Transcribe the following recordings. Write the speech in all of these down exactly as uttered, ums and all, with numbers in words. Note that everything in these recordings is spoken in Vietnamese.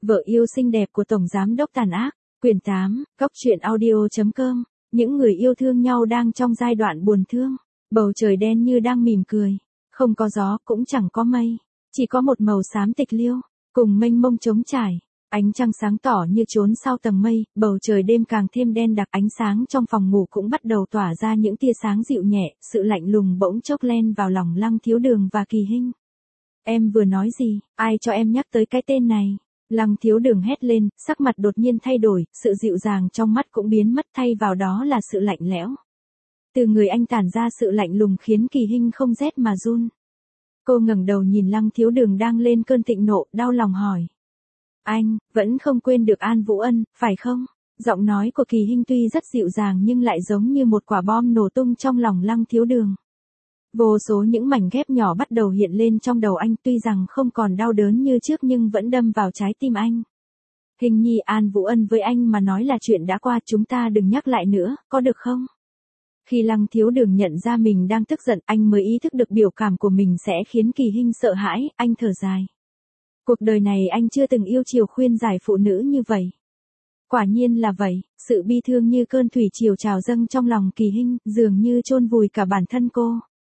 Vợ yêu xinh đẹp của Tổng Giám đốc tàn ác, quyển tám, góc truyện audio chấm com. Những người yêu thương nhau đang trong giai đoạn buồn thương. Bầu trời đen như đang mỉm cười. Không có gió cũng chẳng có mây. Chỉ có một màu xám tịch liêu, cùng mênh mông trống trải. Ánh trăng sáng tỏ như trốn sau tầng mây, bầu trời đêm càng thêm đen đặc. Ánh sáng trong phòng ngủ cũng bắt đầu tỏa ra những tia sáng dịu nhẹ. Sự lạnh lùng bỗng chốc len vào lòng Lăng Thiếu Đường và Kỳ Hinh. Em vừa nói gì, ai cho em nhắc tới cái tên này? Lăng Thiếu Đường hét lên, sắc mặt đột nhiên thay đổi, sự dịu dàng trong mắt cũng biến mất, thay vào đó là sự lạnh lẽo. Từ người anh tản ra sự lạnh lùng khiến Kỳ Hinh không rét mà run. Cô ngẩng đầu nhìn Lăng Thiếu Đường đang lên cơn thịnh nộ, đau lòng hỏi. Anh, vẫn không quên được An Vũ Ân, phải không? Giọng nói của Kỳ Hinh tuy rất dịu dàng nhưng lại giống như một quả bom nổ tung trong lòng Lăng Thiếu Đường. Vô số những mảnh ghép nhỏ bắt đầu hiện lên trong đầu anh, tuy rằng không còn đau đớn như trước nhưng vẫn đâm vào trái tim anh. Hình nhi, An Vũ Ân với anh mà nói là chuyện đã qua, chúng ta đừng nhắc lại nữa, có được không? Khi Lăng Thiếu Đường nhận ra mình đang tức giận, anh mới ý thức được biểu cảm của mình sẽ khiến Kỳ Hinh sợ hãi, anh thở dài. Cuộc đời này anh chưa từng yêu chiều khuyên giải phụ nữ như vậy. Quả nhiên là vậy, sự bi thương như cơn thủy triều trào dâng trong lòng Kỳ Hinh, dường như chôn vùi cả bản thân cô.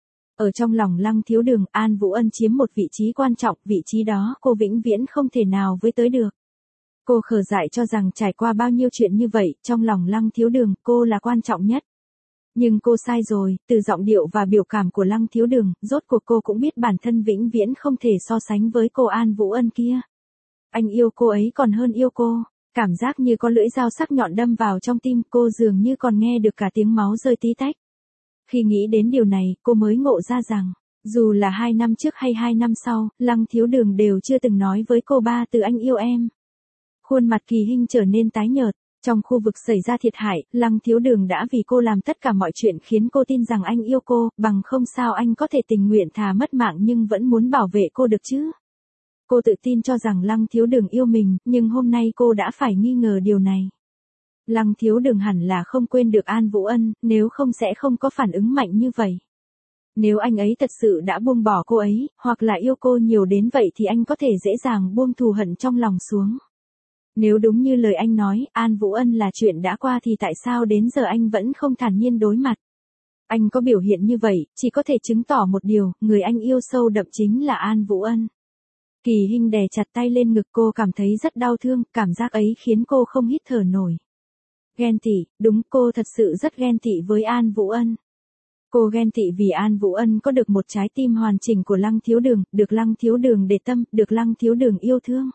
Ở trong lòng Lăng Thiếu Đường, An Vũ Ân chiếm một vị trí quan trọng, vị trí đó cô vĩnh viễn không thể nào với tới được. Cô khờ dại cho rằng trải qua bao nhiêu chuyện như vậy, trong lòng Lăng Thiếu Đường, cô là quan trọng nhất. Nhưng cô sai rồi, từ giọng điệu và biểu cảm của Lăng Thiếu Đường, rốt cuộc cô cũng biết bản thân vĩnh viễn không thể so sánh với cô An Vũ Ân kia. Anh yêu cô ấy còn hơn yêu cô, cảm giác như có lưỡi dao sắc nhọn đâm vào trong tim cô, dường như còn nghe được cả tiếng máu rơi tí tách. Khi nghĩ đến điều này, cô mới ngộ ra rằng, dù là hai năm trước hay hai năm sau, Lăng Thiếu Đường đều chưa từng nói với cô ba từ anh yêu em. Khuôn mặt Kỳ Hinh trở nên tái nhợt. Trong khu vực xảy ra thiệt hại, Lăng Thiếu Đường đã vì cô làm tất cả mọi chuyện khiến cô tin rằng anh yêu cô, bằng không sao anh có thể tình nguyện thà mất mạng nhưng vẫn muốn bảo vệ cô được chứ. Cô tự tin cho rằng Lăng Thiếu Đường yêu mình, nhưng hôm nay cô đã phải nghi ngờ điều này. Lăng Thiếu Đường hẳn là không quên được An Vũ Ân, nếu không sẽ không có phản ứng mạnh như vậy. Nếu anh ấy thật sự đã buông bỏ cô ấy, hoặc là yêu cô nhiều đến vậy thì anh có thể dễ dàng buông thù hận trong lòng xuống. Nếu đúng như lời anh nói, An Vũ Ân là chuyện đã qua thì tại sao đến giờ anh vẫn không thản nhiên đối mặt? Anh có biểu hiện như vậy, chỉ có thể chứng tỏ một điều, người anh yêu sâu đậm chính là An Vũ Ân. Kỳ Hinh đè chặt tay lên ngực, cô cảm thấy rất đau thương, cảm giác ấy khiến cô không hít thở nổi. Ghen tị, đúng, cô thật sự rất ghen tị với An Vũ Ân. Cô ghen tị vì An Vũ Ân có được một trái tim hoàn chỉnh của Lăng Thiếu Đường, được Lăng Thiếu Đường để tâm, được Lăng Thiếu Đường yêu thương.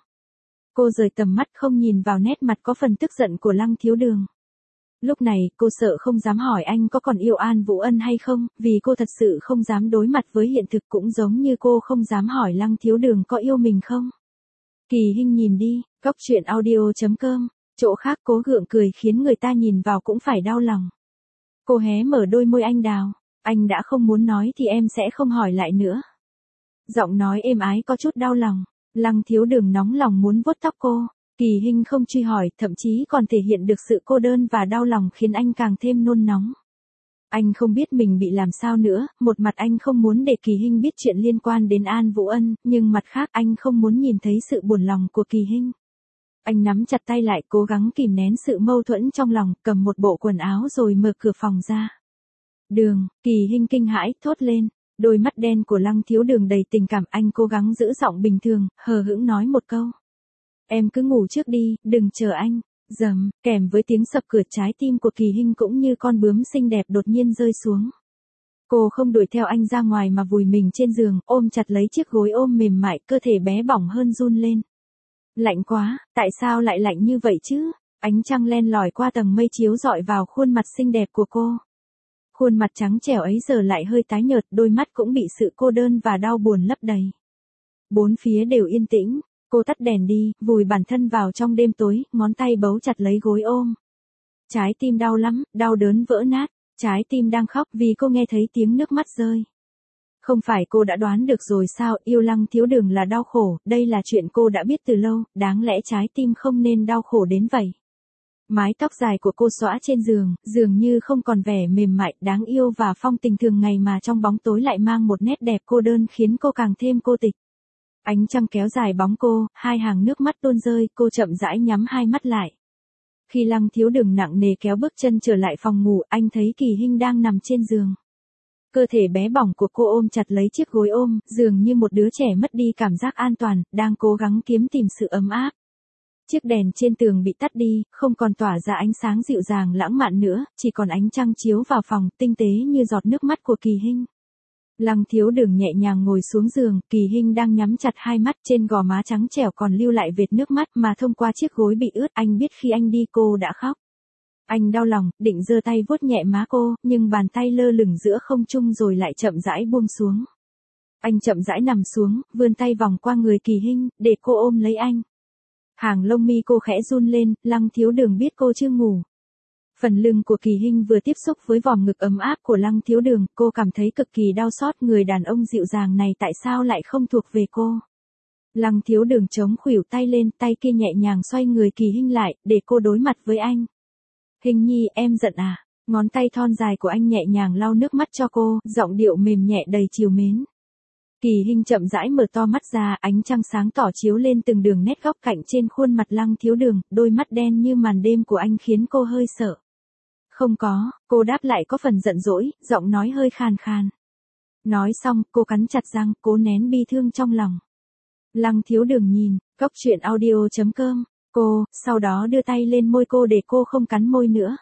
Cô rời tầm mắt không nhìn vào nét mặt có phần tức giận của Lăng Thiếu Đường. Lúc này, cô sợ không dám hỏi anh có còn yêu An Vũ Ân hay không, vì cô thật sự không dám đối mặt với hiện thực, cũng giống như cô không dám hỏi Lăng Thiếu Đường có yêu mình không. Kỳ Hinh nhìn đi, góc truyện audio chấm com, chỗ khác cố gượng cười khiến người ta nhìn vào cũng phải đau lòng. Cô hé mở đôi môi anh đào, anh đã không muốn nói thì em sẽ không hỏi lại nữa. Giọng nói êm ái có chút đau lòng. Lăng Thiếu Đường nóng lòng muốn vuốt tóc cô, Kỳ Hinh không truy hỏi, thậm chí còn thể hiện được sự cô đơn và đau lòng khiến anh càng thêm nôn nóng. Anh không biết mình bị làm sao nữa, một mặt anh không muốn để Kỳ Hinh biết chuyện liên quan đến An Vũ Ân, nhưng mặt khác anh không muốn nhìn thấy sự buồn lòng của Kỳ Hinh. Anh nắm chặt tay lại, cố gắng kìm nén sự mâu thuẫn trong lòng, cầm một bộ quần áo rồi mở cửa phòng ra. Đường, Kỳ Hinh kinh hãi, thốt lên. Đôi mắt đen của Lăng Thiếu Đường đầy tình cảm, anh cố gắng giữ giọng bình thường, hờ hững nói một câu. Em cứ ngủ trước đi, đừng chờ anh. Dầm, kèm với tiếng sập cửa, trái tim của Kỳ Hinh cũng như con bướm xinh đẹp đột nhiên rơi xuống. Cô không đuổi theo anh ra ngoài mà vùi mình trên giường, ôm chặt lấy chiếc gối ôm mềm mại, cơ thể bé bỏng hơn run lên. Lạnh quá, tại sao lại lạnh như vậy chứ? Ánh trăng len lỏi qua tầng mây chiếu rọi vào khuôn mặt xinh đẹp của cô. Khuôn mặt trắng trẻo ấy giờ lại hơi tái nhợt, đôi mắt cũng bị sự cô đơn và đau buồn lấp đầy. Bốn phía đều yên tĩnh, cô tắt đèn đi, vùi bản thân vào trong đêm tối, ngón tay bấu chặt lấy gối ôm. Trái tim đau lắm, đau đớn vỡ nát, trái tim đang khóc vì cô nghe thấy tiếng nước mắt rơi. Không phải cô đã đoán được rồi sao, yêu Lăng Thiếu Đường là đau khổ, đây là chuyện cô đã biết từ lâu, đáng lẽ trái tim không nên đau khổ đến vậy. Mái tóc dài của cô xõa trên giường, dường như không còn vẻ mềm mại, đáng yêu và phong tình thường ngày mà trong bóng tối lại mang một nét đẹp cô đơn khiến cô càng thêm cô tịch. Ánh trăng kéo dài bóng cô, hai hàng nước mắt tuôn rơi, cô chậm rãi nhắm hai mắt lại. Khi Lăng Thiếu Đừng nặng nề kéo bước chân trở lại phòng ngủ, anh thấy Kỳ Hinh đang nằm trên giường. Cơ thể bé bỏng của cô ôm chặt lấy chiếc gối ôm, dường như một đứa trẻ mất đi cảm giác an toàn, đang cố gắng kiếm tìm sự ấm áp. Chiếc đèn trên tường bị tắt đi, không còn tỏa ra ánh sáng dịu dàng lãng mạn nữa, chỉ còn ánh trăng chiếu vào phòng, tinh tế như giọt nước mắt của Kỳ Hinh. Lăng Thiếu Đừng nhẹ nhàng ngồi xuống giường, Kỳ Hinh đang nhắm chặt hai mắt, trên gò má trắng trẻo còn lưu lại vệt nước mắt mà thông qua chiếc gối bị ướt, anh biết khi anh đi cô đã khóc. Anh đau lòng, định giơ tay vuốt nhẹ má cô, nhưng bàn tay lơ lửng giữa không trung rồi lại chậm rãi buông xuống. Anh chậm rãi nằm xuống, vươn tay vòng qua người Kỳ Hinh, để cô ôm lấy anh. Hàng lông mi cô khẽ run lên, Lăng Thiếu Đừng biết cô chưa ngủ. Phần lưng của Kỳ Hinh vừa tiếp xúc với vòng ngực ấm áp của Lăng Thiếu Đừng, cô cảm thấy cực kỳ đau xót, người đàn ông dịu dàng này tại sao lại không thuộc về cô. Lăng Thiếu Đừng chống khuỷu tay lên, tay kia nhẹ nhàng xoay người Kỳ Hinh lại, để cô đối mặt với anh. Hình nhi, em giận à? Ngón tay thon dài của anh nhẹ nhàng lau nước mắt cho cô, giọng điệu mềm nhẹ đầy trìu mến. Kỳ Hinh chậm rãi mở to mắt ra, ánh trăng sáng tỏ chiếu lên từng đường nét góc cạnh trên khuôn mặt Lăng Thiếu Đừng, đôi mắt đen như màn đêm của anh khiến cô hơi sợ. Không có, cô đáp lại có phần giận dỗi, giọng nói hơi khàn khàn. Nói xong, cô cắn chặt răng, cố nén bi thương trong lòng. Lăng Thiếu Đừng nhìn, cốc truyện audio chấm com, cô, sau đó đưa tay lên môi cô để cô không cắn môi nữa.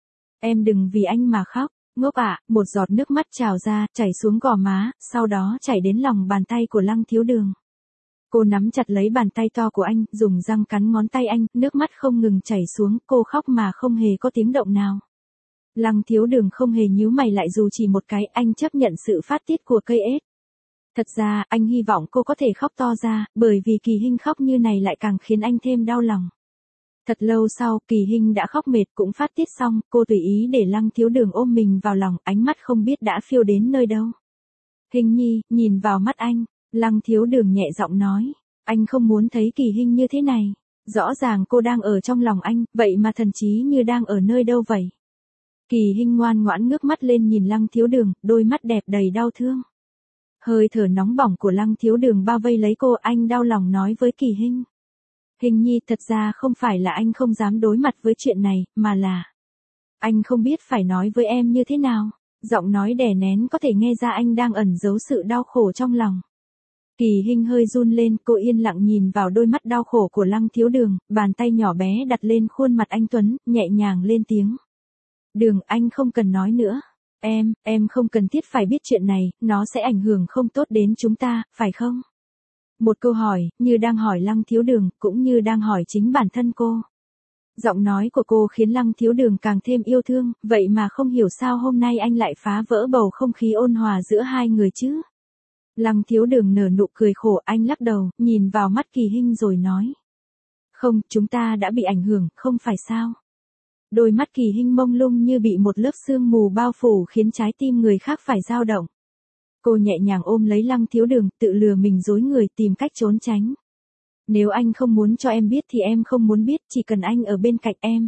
Em đừng vì anh mà khóc, ngốc ạ, một giọt nước mắt trào ra, chảy xuống gò má, sau đó chảy đến lòng bàn tay của Lăng Thiếu Đừng. Cô nắm chặt lấy bàn tay to của anh, dùng răng cắn ngón tay anh, nước mắt không ngừng chảy xuống, cô khóc mà không hề có tiếng động nào. Lăng Thiếu Đừng không hề nhíu mày lại dù chỉ một cái, anh chấp nhận sự phát tiết của cây ếch. Thật ra, anh hy vọng cô có thể khóc to ra, bởi vì Kỳ Hinh khóc như này lại càng khiến anh thêm đau lòng. Thật lâu sau, Kỳ Hinh đã khóc mệt cũng phát tiết xong, cô tùy ý để Lăng Thiếu Đừng ôm mình vào lòng, ánh mắt không biết đã phiêu đến nơi đâu. Hình nhi, nhìn vào mắt anh, Lăng Thiếu Đừng nhẹ giọng nói, anh không muốn thấy Kỳ Hinh như thế này. Rõ ràng cô đang ở trong lòng anh, vậy mà thần trí như đang ở nơi đâu vậy. Kỳ Hinh ngoan ngoãn ngước mắt lên nhìn Lăng Thiếu Đừng, đôi mắt đẹp đầy đau thương. Hơi thở nóng bỏng của Lăng Thiếu Đừng bao vây lấy cô, anh đau lòng nói với Kỳ Hinh. Hình nhi, thật ra không phải là anh không dám đối mặt với chuyện này, mà là anh không biết phải nói với em như thế nào. Giọng nói đè nén có thể nghe ra anh đang ẩn giấu sự đau khổ trong lòng. Kỳ Hinh hơi run lên, cô yên lặng nhìn vào đôi mắt đau khổ của Lăng Thiếu Đừng, bàn tay nhỏ bé đặt lên khuôn mặt anh Tuấn, nhẹ nhàng lên tiếng. Đường, anh không cần nói nữa. Em, em không cần thiết phải biết chuyện này, nó sẽ ảnh hưởng không tốt đến chúng ta, phải không? Một câu hỏi, như đang hỏi Lăng Thiếu Đừng, cũng như đang hỏi chính bản thân cô. Giọng nói của cô khiến Lăng Thiếu Đừng càng thêm yêu thương, vậy mà không hiểu sao hôm nay anh lại phá vỡ bầu không khí ôn hòa giữa hai người chứ. Lăng Thiếu Đừng nở nụ cười khổ, anh lắc đầu, nhìn vào mắt Kỳ Hinh rồi nói. Không, chúng ta đã bị ảnh hưởng, không phải sao? Đôi mắt Kỳ Hinh mông lung như bị một lớp sương mù bao phủ khiến trái tim người khác phải dao động. Cô nhẹ nhàng ôm lấy Lăng Thiếu Đừng, tự lừa mình dối người tìm cách trốn tránh. Nếu anh không muốn cho em biết thì em không muốn biết, chỉ cần anh ở bên cạnh em.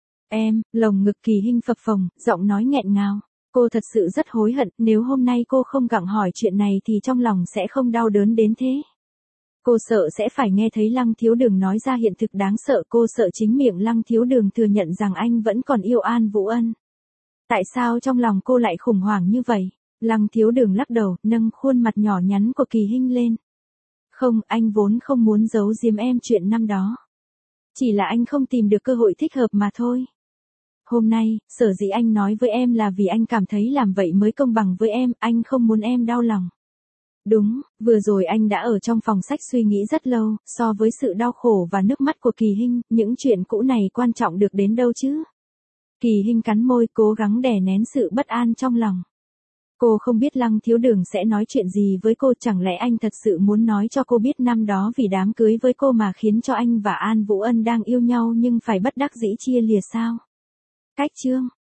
Em, lồng ngực Kỳ Hinh phập phồng, giọng nói nghẹn ngào. Cô thật sự rất hối hận, nếu hôm nay cô không gặng hỏi chuyện này thì trong lòng sẽ không đau đớn đến thế. Cô sợ sẽ phải nghe thấy Lăng Thiếu Đừng nói ra hiện thực đáng sợ, cô sợ chính miệng Lăng Thiếu Đừng thừa nhận rằng anh vẫn còn yêu An Vũ Ân. Tại sao trong lòng cô lại khủng hoảng như vậy? Lăng Thiếu Đừng lắc đầu, nâng khuôn mặt nhỏ nhắn của Kỳ Hinh lên. Không, anh vốn không muốn giấu giếm em chuyện năm đó. Chỉ là anh không tìm được cơ hội thích hợp mà thôi. Hôm nay, sở dĩ anh nói với em là vì anh cảm thấy làm vậy mới công bằng với em, anh không muốn em đau lòng. Đúng, vừa rồi anh đã ở trong phòng sách suy nghĩ rất lâu, so với sự đau khổ và nước mắt của Kỳ Hinh, những chuyện cũ này quan trọng được đến đâu chứ? Kỳ Hinh cắn môi, cố gắng đè nén sự bất an trong lòng. Cô không biết Lăng Thiếu Đừng sẽ nói chuyện gì với cô, chẳng lẽ anh thật sự muốn nói cho cô biết năm đó vì đám cưới với cô mà khiến cho anh và An Vũ Ân đang yêu nhau nhưng phải bất đắc dĩ chia lìa sao? Cách chương